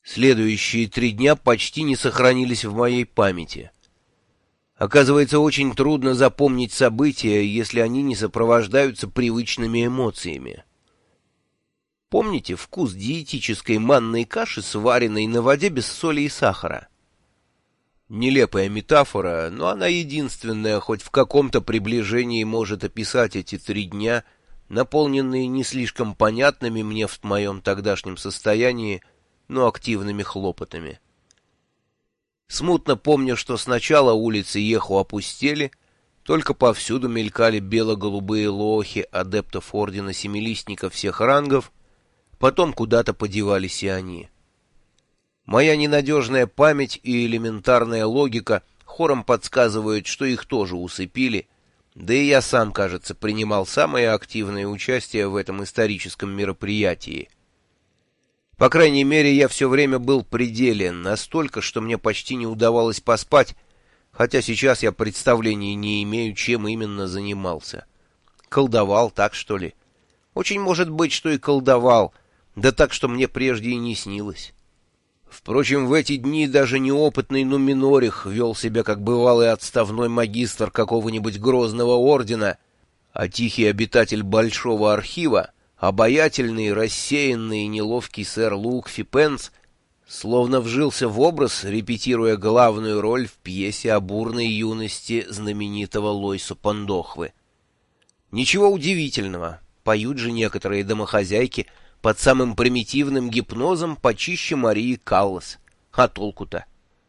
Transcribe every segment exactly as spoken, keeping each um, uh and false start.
Следующие три дня почти не сохранились в моей памяти. Оказывается, очень трудно запомнить события, если они не сопровождаются привычными эмоциями. Помните вкус диетической манной каши, сваренной на воде без соли и сахара? Нелепая метафора, но она единственная, хоть в каком-то приближении может описать эти три дня, наполненные не слишком понятными мне в моем тогдашнем состоянии, но активными хлопотами. Смутно помню, что сначала улицы Еху опустели, только повсюду мелькали бело-голубые лохи адептов Ордена Семилистников всех рангов, потом куда-то подевались и они. Моя ненадежная память и элементарная логика хором подсказывают, что их тоже усыпили, да и я сам, кажется, принимал самое активное участие в этом историческом мероприятии. По крайней мере, я все время был при деле, настолько, что мне почти не удавалось поспать, хотя сейчас я представления не имею, чем именно занимался. Колдовал, так что ли? Очень может быть, что и колдовал, да так, что мне прежде и не снилось. Впрочем, в эти дни даже неопытный Нуминорих вел себя как бывалый отставной магистр какого-нибудь грозного ордена, а тихий обитатель Большого архива, обаятельный, рассеянный и неловкий сэр Лукфи Пенс, словно вжился в образ, репетируя главную роль в пьесе о бурной юности знаменитого Лойса Пандохвы. Ничего удивительного, поют же некоторые домохозяйки под самым примитивным гипнозом почище Марии Каллас. А толку-то?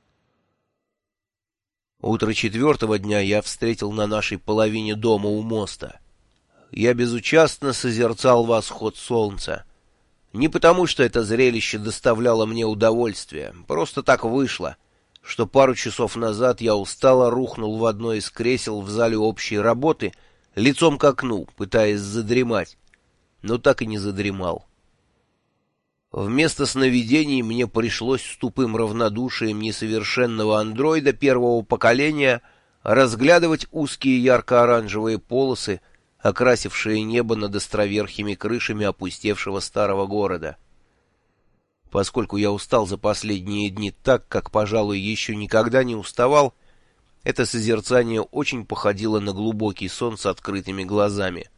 Утро четвертого дня я встретил на нашей половине дома у моста. Я безучастно созерцал восход солнца. Не потому, что это зрелище доставляло мне удовольствие, просто так вышло, что пару часов назад я устало рухнул в одно из кресел в зале общей работы, лицом к окну, пытаясь задремать, но так и не задремал. Вместо сновидений мне пришлось с тупым равнодушием несовершенного андроида первого поколения разглядывать узкие ярко-оранжевые полосы, окрасившие небо над островерхими крышами опустевшего старого города. Поскольку я устал за последние дни так, как, пожалуй, еще никогда не уставал, это созерцание очень походило на глубокий сон с открытыми глазами.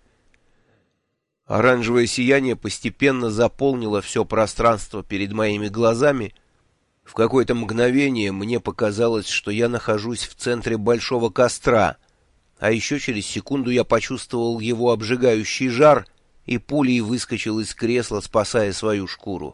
Оранжевое сияние постепенно заполнило все пространство перед моими глазами. В какое-то мгновение мне показалось, что я нахожусь в центре большого костра, а еще через секунду я почувствовал его обжигающий жар и пулей выскочил из кресла, спасая свою шкуру.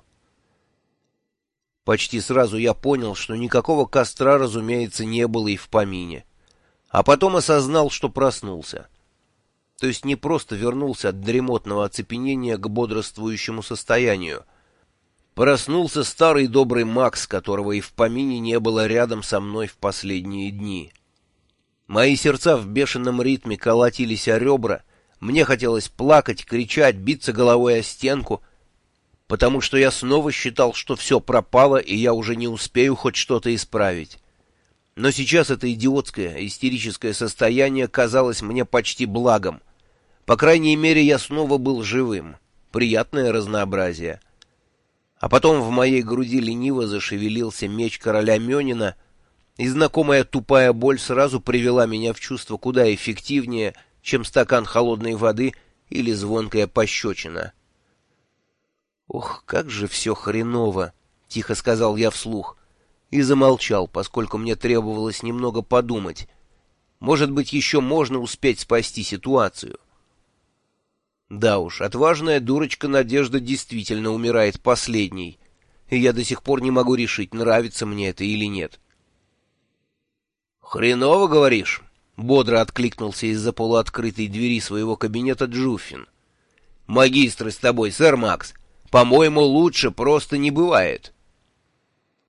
Почти сразу я понял, что никакого костра, разумеется, не было и в помине. А потом осознал, что проснулся. То есть не просто вернулся от дремотного оцепенения к бодрствующему состоянию. Проснулся старый добрый Макс, которого и в помине не было рядом со мной в последние дни. Мои сердца в бешеном ритме колотились о ребра, мне хотелось плакать, кричать, биться головой о стенку, потому что я снова считал, что все пропало, и я уже не успею хоть что-то исправить. Но сейчас это идиотское, истерическое состояние казалось мне почти благом. По крайней мере, я снова был живым. Приятное разнообразие. А потом в моей груди лениво зашевелился меч короля Мёнина, и знакомая тупая боль сразу привела меня в чувство куда эффективнее, чем стакан холодной воды или звонкая пощечина. «Ох, как же все хреново!» — тихо сказал я вслух. И замолчал, поскольку мне требовалось немного подумать. Может быть, еще можно успеть спасти ситуацию. Да уж, отважная дурочка Надежда действительно умирает последней, и я до сих пор не могу решить, нравится мне это или нет. «Хреново, говоришь?» — бодро откликнулся из-за полуоткрытой двери своего кабинета Джуффин. «Магистры с тобой, сэр Макс. По-моему, лучше просто не бывает».